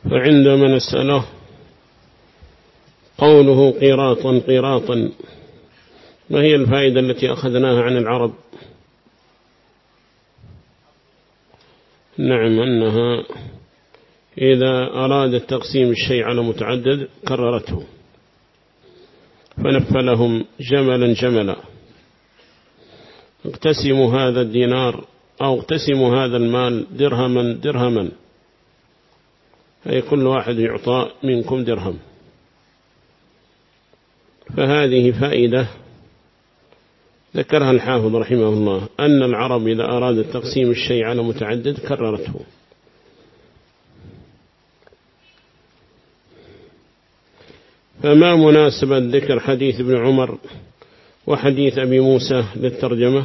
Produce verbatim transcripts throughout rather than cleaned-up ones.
فعندما نسأله قوله قيراطا قيراطا، ما هي الفائدة التي أخذناها عن العرب؟ نعم، أنها إذا أرادت تقسيم الشيء على متعدد كررته، فنفلهم جملا جملا، اقتسموا هذا الدينار أو اقتسموا هذا المال درهما درهما، أي كل واحد يعطى منكم درهم. فهذه فائدة ذكرها الحافظ رحمه الله، أن العرب إذا أرادت تقسيم الشيء على متعدد كررته. فما مناسبة ذكر حديث ابن عمر وحديث أبي موسى للترجمة؟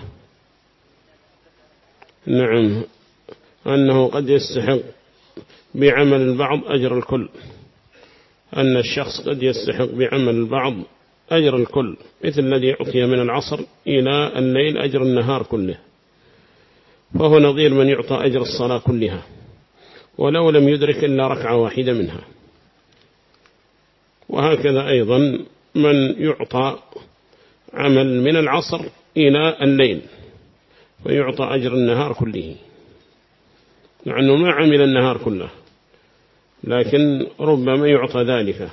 نعم، أنه قد يستحق بعمل البعض أجر الكل، أن الشخص قد يستحق بعمل البعض أجر الكل، مثل الذي يعطي من العصر إلى الليل أجر النهار كله، فهو نظير من يعطى أجر الصلاة كلها ولو لم يدرك إلا ركعة واحدة منها. وهكذا أيضا من يعطى عمل من العصر إلى الليل ويعطى أجر النهار كله، مع أنه ما عمل النهار كله، لكن ربما يعطى ذلك.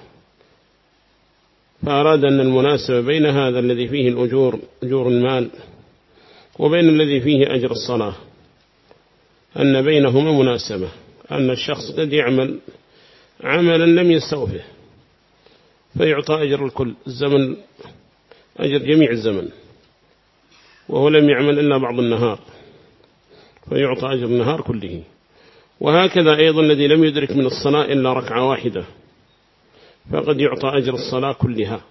فأراد أن المناسبة بين هذا الذي فيه الأجور أجور المال وبين الذي فيه أجر الصلاة أن بينهما مناسبة، أن الشخص قد يعمل عملا لم يستوفه فيعطى أجر الكل الزمن، أجر جميع الزمن، وهو لم يعمل إلا بعض النهار فيعطى أجر النهار كله. وهكذا أيضا الذي لم يدرك من الصلاة إلا ركعة واحدة فقد يعطى أجر الصلاة كلها.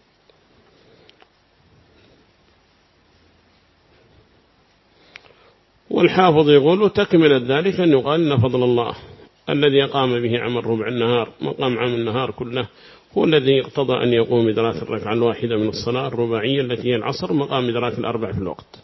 والحافظ يقول تكمل ذلك أن يقال إن فضل الله الذي قام به عمل ربع النهار مقام عام النهار كله هو الذي اقتضى أن يقوم إدراك الركعة الواحدة من الصلاة الرباعية التي هي العصر مقام إدراك الأربع في الوقت.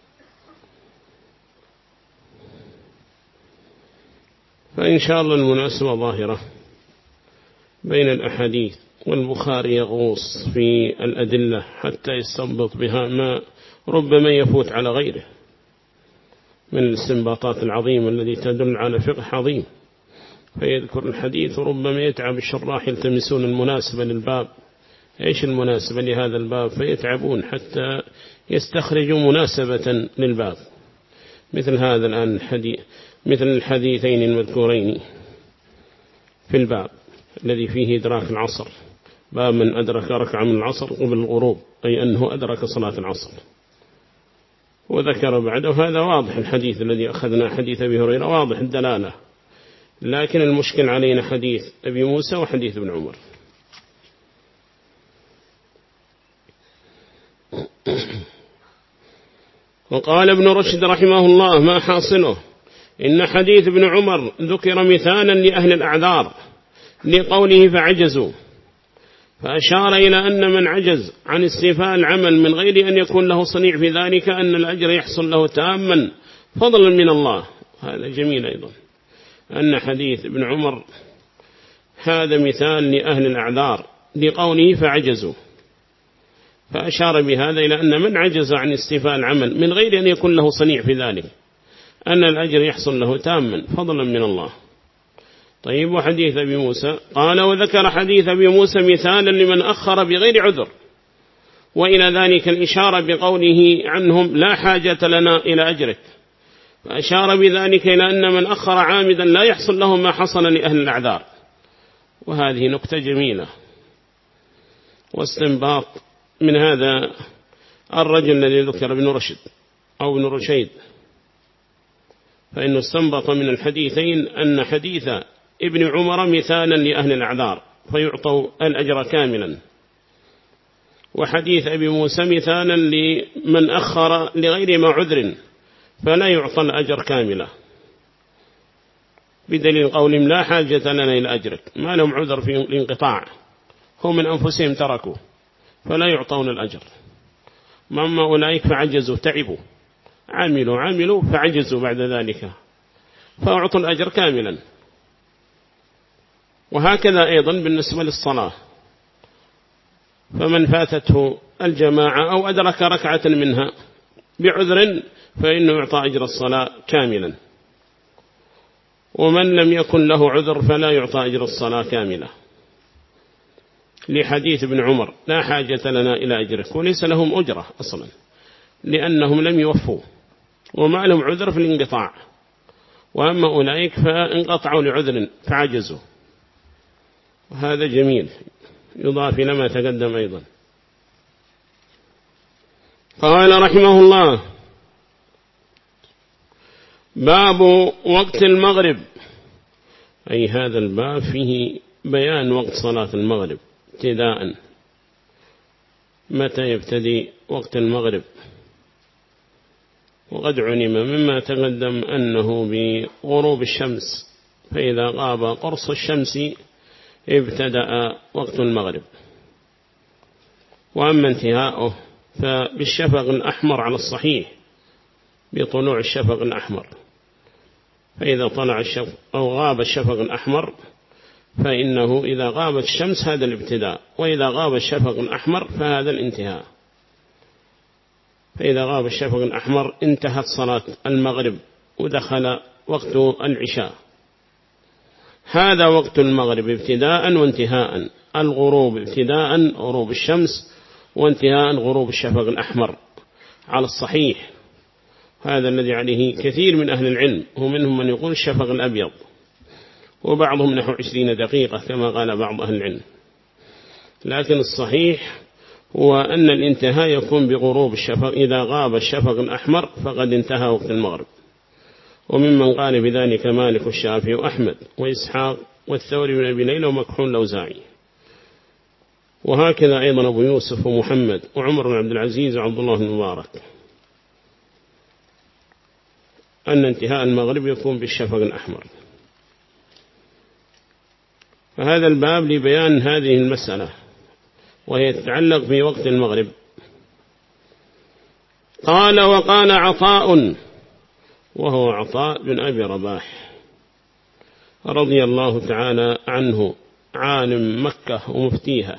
فإن شاء الله المناسبة ظاهرة بين الأحاديث، والبخاري يغوص في الأدلة حتى يستنبط بها ما ربما يفوت على غيره من الاستنباطات العظيمة التي تدل على فقه عظيم، فيذكر الحديث وربما يتعب الشراح يلتمسون المناسبة للباب، إيش المناسبة لهذا الباب، فيتعبون حتى يستخرجوا مناسبة للباب. مثل هذا الآن الحديث، مثل الحديثين المذكورين في الباب الذي فيه إدراك العصر، باب من أدرك ركعة من العصر قبل الغروب، أي أنه أدرك صلاة العصر. وذكر بعده هذا واضح، الحديث الذي أخذنا حديث أبي هريرة واضح الدلالة، لكن المشكل علينا حديث أبي موسى وحديث ابن عمر. وقال ابن رشد رحمه الله ما حاصله؟ إن حديث ابن عمر ذكر مثالا لأهل الأعذار لقوله فعجزوا، فأشار إلى أن من عجز عن استيفاء العمل من غير أن يكون له صنيع في ذلك أن الأجر يحصل له تاما فضلا من الله. هذا جميل أيضا، أن حديث ابن عمر هذا مثال لأهل الأعذار لقوله فعجزوا، فأشار بهذا إلى أن من عجز عن استيفاء العمل من غير أن يكون له صنيع في ذلك أن الأجر يحصل له تاما فضلا من الله. طيب، وحديث أبي موسى قال وذكر حديث أبي موسى مثالا لمن أخر بغير عذر، وإلى ذلك الإشارة بقوله عنهم لا حاجة لنا إلى أجرك، فأشار بذلك إلى أن من أخر عامدا لا يحصل له ما حصل لأهل الأعذار. وهذه نكتة جميلة واستنباط من هذا الرجل الذي ذكر ابن رشد أو ابن رشيد، فإنه استنبط من الحديثين أن حديث ابن عمر مثالا لأهل الأعذار فيعطوا الأجر كاملا، وحديث أبي موسى مثالا لمن أخر لغير ما عذر فلا يعطى الأجر كاملا، بدليل قولهم لا حاجة لنا إلى أجرك، ما لهم عذر في الانقطاع، هم من أنفسهم تركوا فلا يعطون الأجر. أما أولئك فعجزوا تعبوا عملوا عملوا فعجزوا بعد ذلك فأعطوا الأجر كاملا. وهكذا أيضا بالنسبة للصلاة، فمن فاتته الجماعة أو أدرك ركعة منها بعذر فإنه يعطى أجر الصلاة كاملا، ومن لم يكن له عذر فلا يعطى أجر الصلاة كاملة، لحديث ابن عمر لا حاجة لنا إلى أجرك، وليس لهم أجرة أصلا لأنهم لم يوفوا وما لهم عذر في الانقطاع، وأما أولئك فانقطعوا لعذر فعجزوا. وهذا جميل يضاف إلى ما تقدم أيضا. قال رحمه الله: باب وقت المغرب، أي هذا الباب فيه بيان وقت صلاة المغرب ابتداء، متى يبتدي وقت المغرب. وقد علم مما تقدم أنه بغروب الشمس، فإذا غاب قرص الشمس ابتدأ وقت المغرب. وأما انتهاؤه فبالشفق الأحمر على الصحيح، بطلوع الشفق الأحمر، فإذا طلع الشفق أو غاب الشفق الأحمر فإنه إذا غابت الشمس هذا الابتداء، وإذا غاب الشفق الأحمر فهذا الانتهاء. فإذا غاب الشفق الأحمر انتهت صلاة المغرب ودخل وقت العشاء. هذا وقت المغرب ابتداء وانتهاء، الغروب ابتداء غروب الشمس، وانتهاء غروب الشفق الأحمر على الصحيح. هذا الذي عليه كثير من أهل العلم، ومنهم من يقول الشفق الأبيض، وبعضهم نحو عشرين دقيقة كما قال بعض أهل العلم. لكن الصحيح هو أن الانتهاء يكون بغروب الشفق، إذا غاب الشفق الأحمر فقد انتهى وقت المغرب. وممن قال بذلك مالك والشافعي وأحمد وإسحاق والثوري بن أبي ليلى ومكحول الأوزاعي، وهكذا أيضا أبو يوسف ومحمد وعمر بن عبد العزيز وعبد الله بن مبارك، أن انتهاء المغرب يكون بالشفق الأحمر. فهذا الباب لبيان هذه المسألة، وهي تتعلق بوقت المغرب. قال: وقال عطاء، وهو عطاء بن أبي رباح رضي الله تعالى عنه، عالم مكة ومفتيها،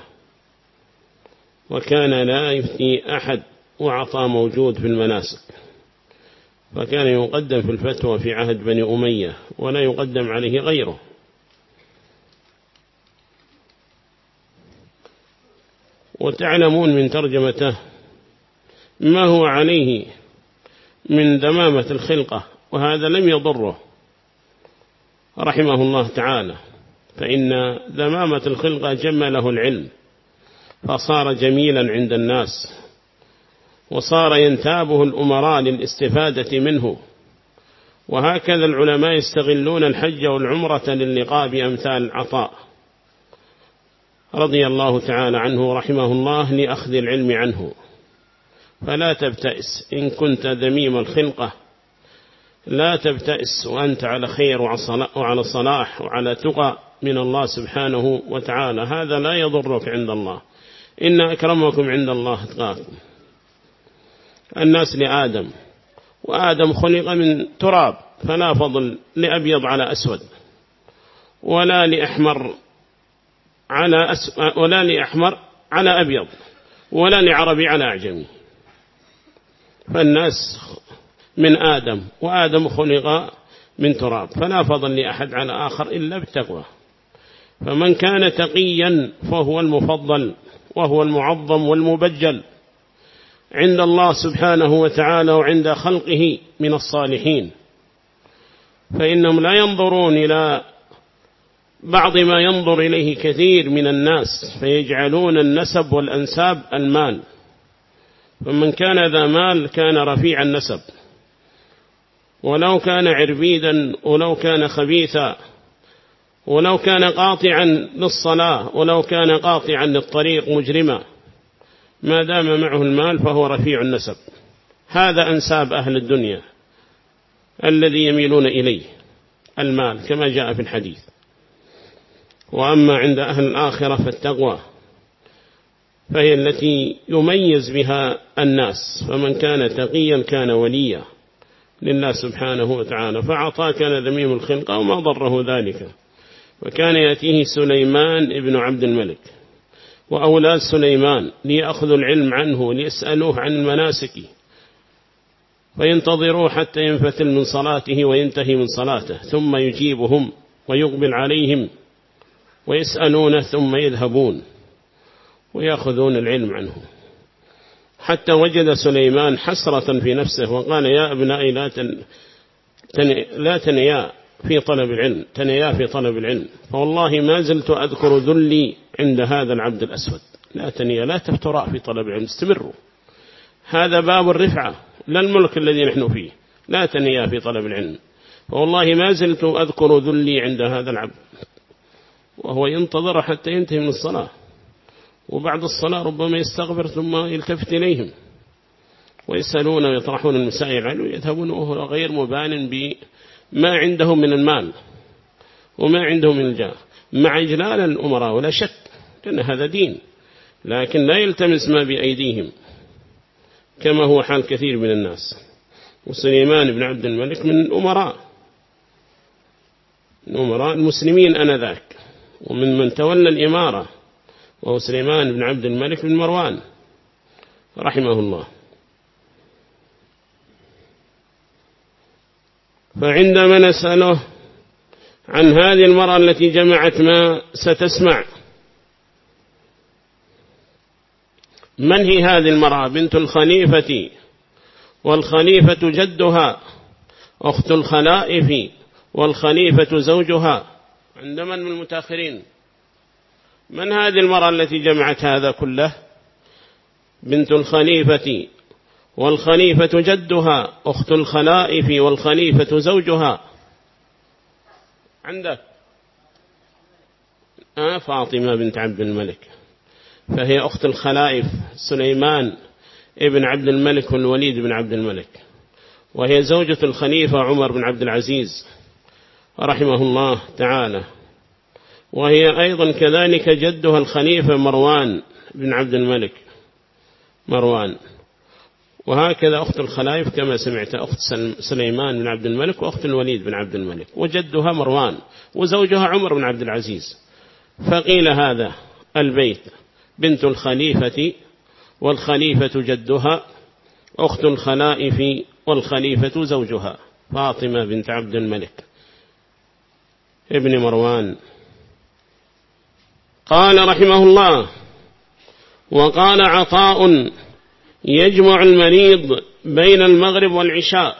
وكان لا يفتي أحد، وعطاء موجود في المناسك، فكان يقدم في الفتوى في عهد بني أمية ولا يقدم عليه غيره. وتعلمون من ترجمته ما هو عليه من دمامة الخلقة، وهذا لم يضره رحمه الله تعالى، فإن دمامة الخلقة جمله العلم، فصار جميلا عند الناس، وصار ينتابه الأمراء للاستفادة منه. وهكذا العلماء يستغلون الحج والعمرة للقاء بأمثال عطاء رضي الله تعالى عنه رحمه الله لأخذ العلم عنه. فلا تبتئس إن كنت ذميم الخلقة، لا تبتئس وأنت على خير وعلى صلاح وعلى تقى من الله سبحانه وتعالى، هذا لا يضرك عند الله. إن أكرمكم عند الله أتقاكم. الناس لآدم، وآدم خلق من تراب، فلا فضل لأبيض على أسود، ولا لأحمر على أس... ولا لأحمر على أبيض، ولا لعربي على أعجمي. فالناس من آدم، وآدم خلق من تراب، فلا فضل لأحد على آخر إلا بالتقوى. فمن كان تقيا فهو المفضل، وهو المعظم والمبجل عند الله سبحانه وتعالى وعند خلقه من الصالحين، فإنهم لا ينظرون إلى بعض ما ينظر إليه كثير من الناس، فيجعلون النسب والأنساب المال. فمن كان ذا مال كان رفيع النسب، ولو كان عربيدا، ولو كان خبيثا، ولو كان قاطعا للصلاة، ولو كان قاطعا للطريق مجرما، ما دام معه المال فهو رفيع النسب. هذا أنساب أهل الدنيا الذي يميلون إليه المال كما جاء في الحديث. وأما عند أهل الآخرة فالتقوى، فهي التي يميز بها الناس. فمن كان تقيا كان وليا لله سبحانه وتعالى. فعطاء كان ذميم الخلقة وما ضره ذلك، وكان يأتيه سليمان ابن عبد الملك وأولاد سليمان ليأخذوا العلم عنه ليسألوه عن المناسك، فينتظروا حتى ينفتل من صلاته وينتهي من صلاته، ثم يجيبهم ويقبل عليهم ويسألونه، ثم يذهبون ويأخذون العلم عنه، حتى وجد سليمان حسرة في نفسه وقال: يا أبنائي لا, تن... تن... لا تنيا في طلب العلم، تنيا في طلب العلم، فوالله ما زلت أذكر ذلي عند هذا العبد الأسود. لا تنيا، لا تفتراء في طلب العلم، استمروا، هذا باب الرفعة لا الملك الذي نحن فيه. لا تنيا في طلب العلم، فوالله ما زلت أذكر ذلي عند هذا العبد، وهو ينتظر حتى ينتهي من الصلاة، وبعد الصلاة ربما يستغفر ثم يلتفت إليهم ويسألون ويطرحون المسائل عنه، ويذهبون وهو غير مبان بما عندهم من المال وما عندهم من الجاه، مع إجلال الأمراء ولا شك، لأن هذا دين، لكن لا يلتمس ما بأيديهم كما هو حال كثير من الناس. وسليمان بن عبد الملك من الأمراء من أمراء المسلمين أنذاك، ومن من تولى الإمارة، وهو سليمان بن عبد الملك بن مروان رحمه الله. فعندما نسأله عن هذه المرأة التي جمعت ما ستسمع، من هي هذه المرأة؟ بنت الخليفة، والخليفة جدها، أخت الخلائف، والخليفة زوجها. عندما من المتأخرين من هذه المرأة التي جمعت هذا كله؟ بنت الخليفة، والخليفة جدها، أخت الخلائف، والخليفة زوجها. عندك آه فاطمة بنت عبد الملك، فهي أخت الخلائف سليمان ابن عبد الملك والوليد بن عبد الملك، وهي زوجة الخليفة عمر بن عبد العزيز رحمه الله تعالى، وهي أيضا كذلك جدها الخليفة مروان بن عبد الملك مروان. وهكذا أخت الخلائف كما سمعت أخت سليمان بن عبد الملك وأخت الوليد بن عبد الملك، وجدها مروان، وزوجها عمر بن عبد العزيز. فقيل هذا البيت بنت الخليفة، والخليفة جدها، أخت الخلائف، والخليفة زوجها، فاطمة بنت عبد الملك ابن مروان. قال رحمه الله: وقال عطاء: يجمع المريض بين المغرب والعشاء.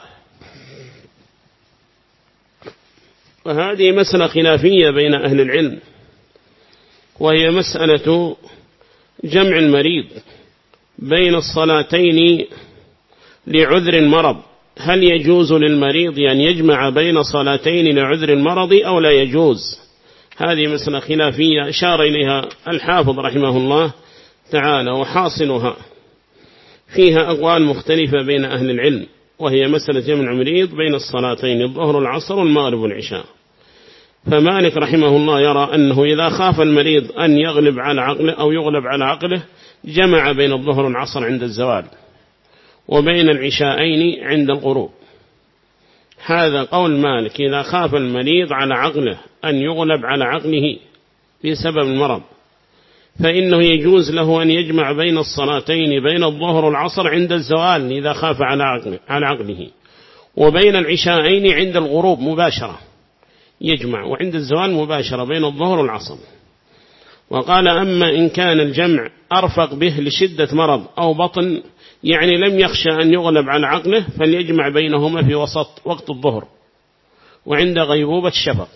وهذه مسألة خلافية بين أهل العلم، وهي مسألة جمع المريض بين الصلاتين لعذر المرض. هل يجوز للمريض أن يجمع بين صلاتين لعذر المرض أو لا يجوز؟ هذه مسألة خلافية أشار إليها الحافظ رحمه الله تعالى، وحاصلها فيها أقوال مختلفة بين أهل العلم، وهي مسألة جمع المريض بين الصلاتين الظهر والعصر والمغرب والعشاء. فمالك رحمه الله يرى أنه إذا خاف المريض أن يغلب على عقله أو يغلب على عقله جمع بين الظهر والعصر عند الزوال، وبين العشاءين عند الغروب. هذا قول مالك، إذا خاف المريض على عقله أن يغلب على عقله بسبب المرض، فإنه يجوز له أن يجمع بين الصلاتين بين الظهر والعصر عند الزوال إذا خاف على عقله, على عقله وبين العشاءين عند الغروب مباشرة يجمع، وعند الزوال مباشرة بين الظهر والعصر. وقال: أما إن كان الجمع أرفق به لشدة مرض أو بطن، يعني لم يخشى أن يغلب على عقله، فليجمع بينهما في وسط وقت الظهر وعند غيبوبة الشفق.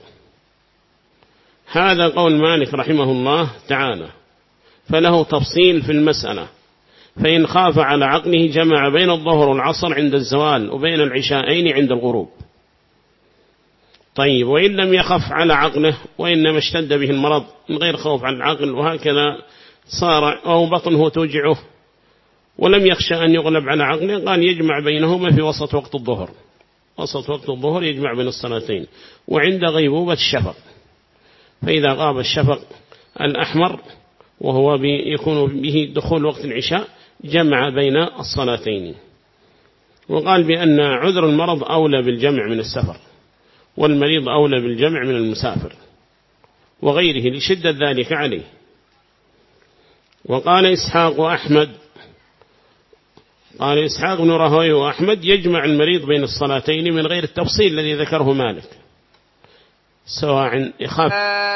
هذا قول مالك رحمه الله تعالى، فله تفصيل في المسألة. فإن خاف على عقله جمع بين الظهر والعصر عند الزوال وبين العشاءين عند الغروب. طيب، وإن لم يخف على عقله وإنما اشتد به المرض من غير خوف على العقل، وهكذا صار أو بطنه توجعه ولم يخشى أن يغلب على عقله، قال يجمع بينهما في وسط وقت الظهر، وسط وقت الظهر يجمع بين الصلاتين وعند غيبوبة الشفق. فإذا غاب الشفق الأحمر وهو يكون به دخول وقت العشاء جمع بين الصلاتين. وقال بأن عذر المرض أولى بالجمع من السفر، والمريض أولى بالجمع من المسافر. وغيره لشدة ذلك عليه. وقال إسحاق وأحمد قال إسحاق بن راهويه وأحمد يجمع المريض بين الصلاتين من غير التفصيل الذي ذكره مالك، سواء يخاف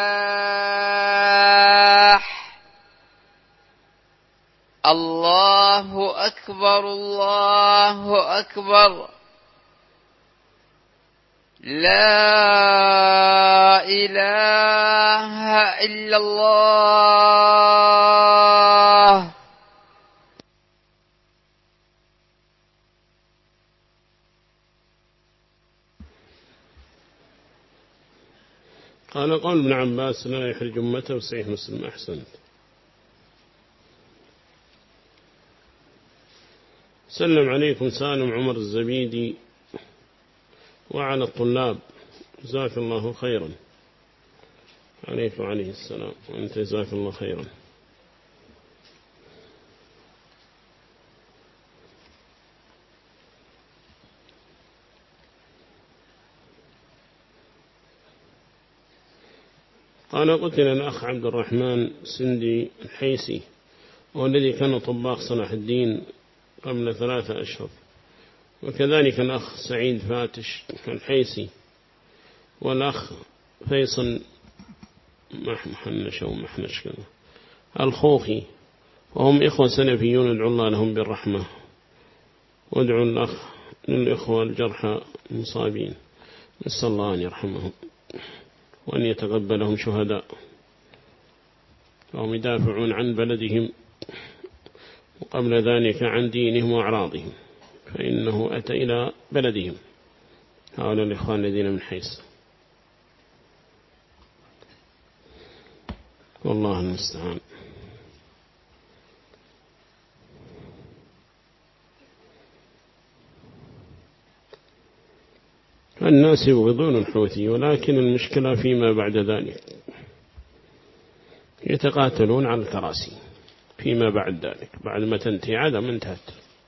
الله أكبر الله أكبر لا إله إلا الله. قال قول ابن عباس لا يحرج أمته صحيح مسلم. أحسنت. سلم عليكم سالم عمر الزبيدي وعلى الطلاب، جزاك الله خيرا. عليك وعليه السلام، وأنت جزاك الله خيرا. قال قتل الأخ عبد الرحمن سندي الحيسي، والذي كان طباخ صلاح الدين قبل ثلاثة أشهر، وكذلك الأخ سعيد فاتش الحيسي، والأخ فيصل محنش أو محنش كذا الخوخي، وهم إخوة سلفيون ادعوا الله لهم بالرحمة، وادعوا الأخ للإخوة الجرحى المصابين، نسأل الله أن يرحمهم وأن يتقبلهم شهداء، وهم يدافعون عن بلدهم وقبل ذلك عن دينهم وأعراضهم، فإنه أتى إلى بلدهم هؤلاء الإخوان الذين من حيث، والله المستعان. الناس يبغضون الحوثي، ولكن المشكلة فيما بعد ذلك، يتقاتلون على الكراسي فيما بعد ذلك، بعد ما تنتهي عادة ما انتهت.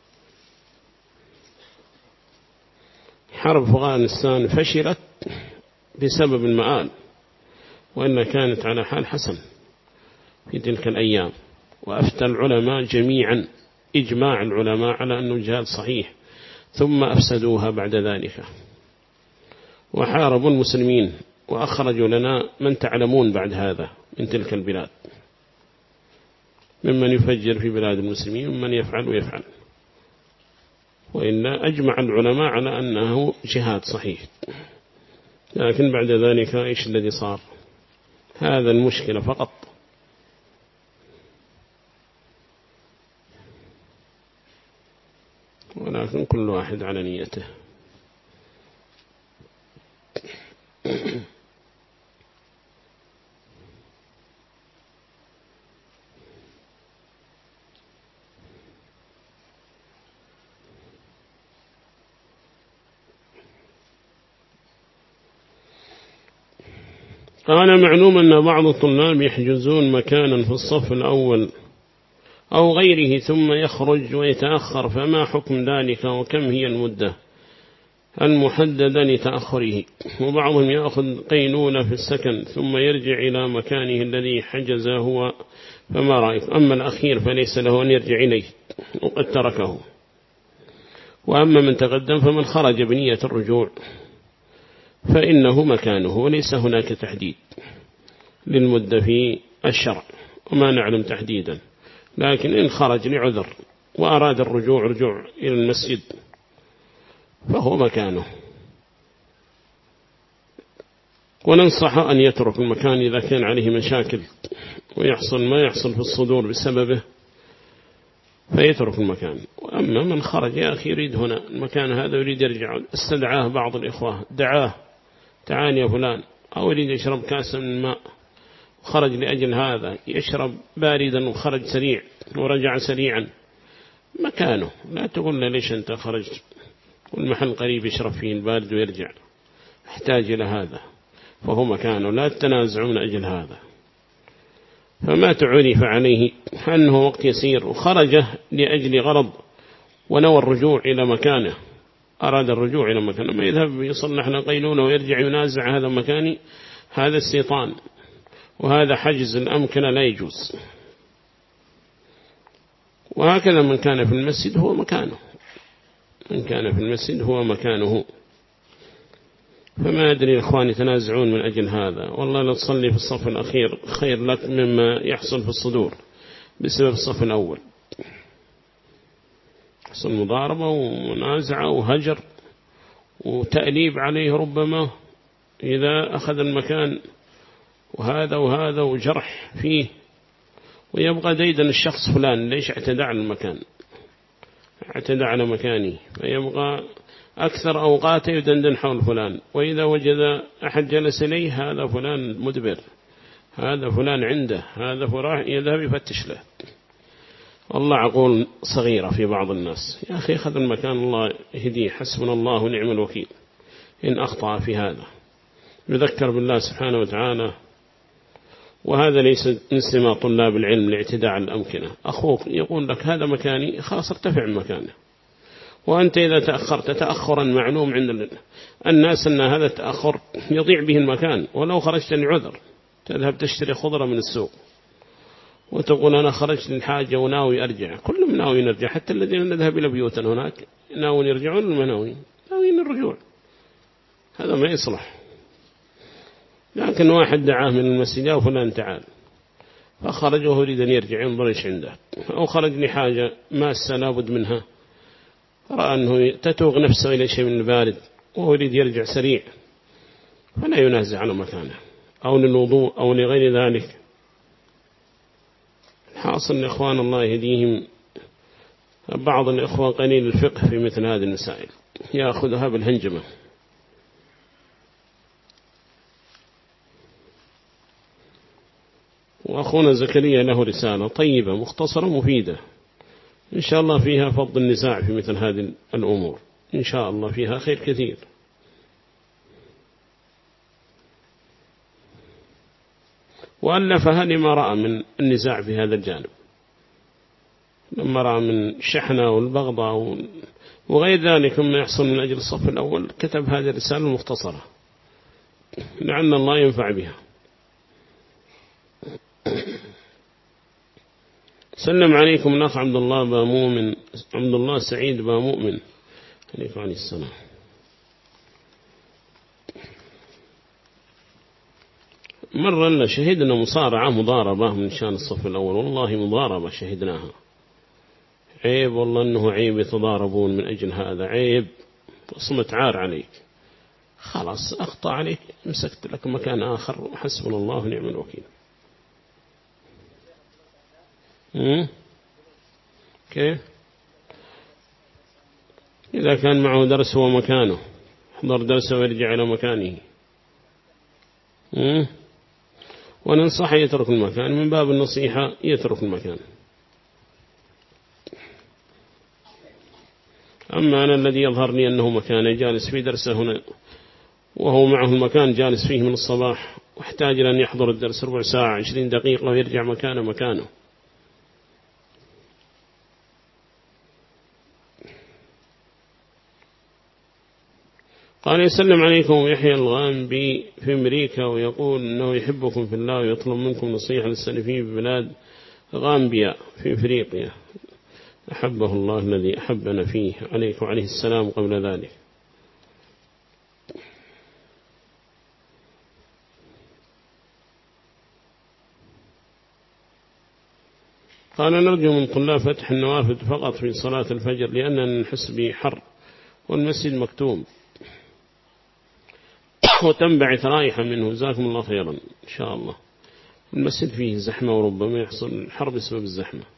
حرب أفغانستان فشلت بسبب المآل، وإنها كانت على حال حسن في تلك الأيام، وأفتى العلماء جميعا إجماع العلماء على أنه جهاد صحيح، ثم أفسدوها بعد ذلك وحاربوا المسلمين، وأخرجوا لنا من تعلمون بعد هذا من تلك البلاد، ممن يفجر في بلاد المسلمين ومن يفعل ويفعل، وإلا أجمع العلماء على أنه جهاد صحيح. لكن بعد ذلك إيش الذي صار؟ هذا المشكلة فقط. ولكن كل واحد على نيته. قال معلوم أن بعض الطلاب يحجزون مكانا في الصف الأول أو غيره ثم يخرج ويتأخر، فما حكم ذلك وكم هي المدة المحددة لتأخره؟ وبعضهم يأخذ قيلولة في السكن ثم يرجع إلى مكانه الذي حجزه هو، فما رأيك؟ أما الأخير فليس له أن يرجع إليه وقد تركه، وأما من تقدم فمن خرج بنية الرجوع فإنه مكانه، وليس هناك تحديد للمدة في الشرع، وما نعلم تحديدا، لكن إن خرج لعذر وأراد الرجوع رجوع إلى المسجد فهو مكانه. وننصح أن يترك المكان إذا كان عليه مشاكل ويحصل ما يحصل في الصدور بسببه فيترك المكان. وأما من خرج يا أخي يريد هنا المكان هذا يريد يرجع، استدعاه بعض الإخوة دعاه تعال يا فلان، أو يريد يشرب كاسا من الماء وخرج لأجل هذا، يشرب باردا وخرج سريع ورجع سريعا، مكانه. لا تقول له ليش أنت خرجت والمحل قريب يشرب فيه البارد ويرجع، احتاج إلى هذا فهو مكانه، لا تتنازعوا من أجل هذا. فما تعرف عليه أنه وقت يسير وخرجه لأجل غرض ونوى الرجوع إلى مكانه، أراد الرجوع إلى مكانه، ما يذهب يصلح له قيلولة ويرجع ينازع هذا مكاني، هذا الشيطان، وهذا حجز الأمكنة لا يجوز. وهكذا من كان في المسجد هو مكانه، من كان في المسجد هو مكانه. فما أدري الإخوان يتنازعون من أجل هذا. والله لو تصلي في الصف الأخير خير لك مما يحصل في الصدور بسبب الصف الأول، حصل مضاربة ومنازعة وهجر وتأليب عليه ربما إذا أخذ المكان، وهذا وهذا وجرح فيه، ويبقى ديدن الشخص فلان ليش اعتدى على المكان، اعتدى على مكاني، فيبقى أكثر أوقاته يدندن حول فلان. وإذا وجد أحد جلس إليه هذا فلان مدبر، هذا فلان عنده، هذا فلان يذهب يفتش له. والله عقول صغيرة في بعض الناس. يا أخي أخذ المكان الله يهديه، حسبنا الله ونعم الوكيل إن أخطأ في هذا. يذكر بالله سبحانه وتعالى. وهذا ليس من سمة طلاب العلم الاعتداء على الأمكنة. أخوك يقول لك هذا مكاني، خلاص ارتفع من مكانه. وأنت إذا تأخرت تأخرا معلوم عند الناس أن هذا التأخر يضيع به المكان. ولو خرجت لعذر تذهب تشتري خضرة من السوق وتقول أنا خرجت للحاجة وناوي أرجع، كلهم ناوي نرجع، حتى الذين نذهب إلى بيوتا هناك ناوي يرجعون المناوي ناويين الرجوع. هذا ما يصلح. لكن واحد دعاه من المسجد وفلان تعال، فخرج وهو يريد أن يرجع ينظر إيش عنده، أو خرج لحاجة ماسة لابد منها، رأى أنه تتوغ نفسه إلى شيء من البارد وهو يريد يرجع سريع، فلا ينازع على مكانه، أو للوضوء أو لغير ذلك. حاصل إخوان الله يهديهم بعض الإخوة قليل الفقه في مثل هذه المسائل، يأخذها بالهنجمة. وأخونا زكريا له رسالة طيبة مختصرة مفيدة، إن شاء الله فيها فض النزاع في مثل هذه الأمور، إن شاء الله فيها خير كثير. وألفها لما رأى من النزاع في هذا الجانب، لما رأى من الشحنة والبغضة وغير ذلك مما يحصل من أجل الصف الأول، كتب هذه الرسالة المختصرة لعل الله ينفع بها. سلم عليكم الأخ عبد الله بامؤمن، عبد الله سعيد بامؤمن، عليكم عليه السلام. مرة لنا شهدنا مصارعة مضاربة من شان الصف الأول، والله مضاربة شهدناها. عيب والله أنه عيب يتضاربون من أجل هذا، عيب، صمت عار عليك، خلاص أخطأ عليك مسكت لك مكان آخر، وحسبنا الله ونعم الوكيل. مم؟ كيف؟ إذا كان معه درس هو مكانه، حضر درسه ويرجع إلى مكانه. مم؟ وننصح يترك المكان، من باب النصيحة يترك المكان. أما أنا الذي يظهر لي أنه مكانه جالس في درسه هنا، وهو معه المكان جالس فيه من الصباح، واحتاج أن يحضر الدرس ربع ساعة عشرين دقيقة ويرجع مكانه مكانه. قال يسلم عليكم يحيى الغامبي في أمريكا، ويقول أنه يحبكم في الله ويطلب منكم نصيحة للسلفيين في بلاد غامبيا في أفريقيا. أحبه الله الذي أحبنا فيه، عليك وعليه السلام قبل ذلك. قال نرجو من طلاب فتح النوافذ فقط في صلاة الفجر، لأننا نحس بحر والمسجد مكتوم وتنبعث رائحة منه، جزاكم الله خيرا. إن شاء الله المسجد فيه زحمة وربما يحصل حر بسبب الزحمة.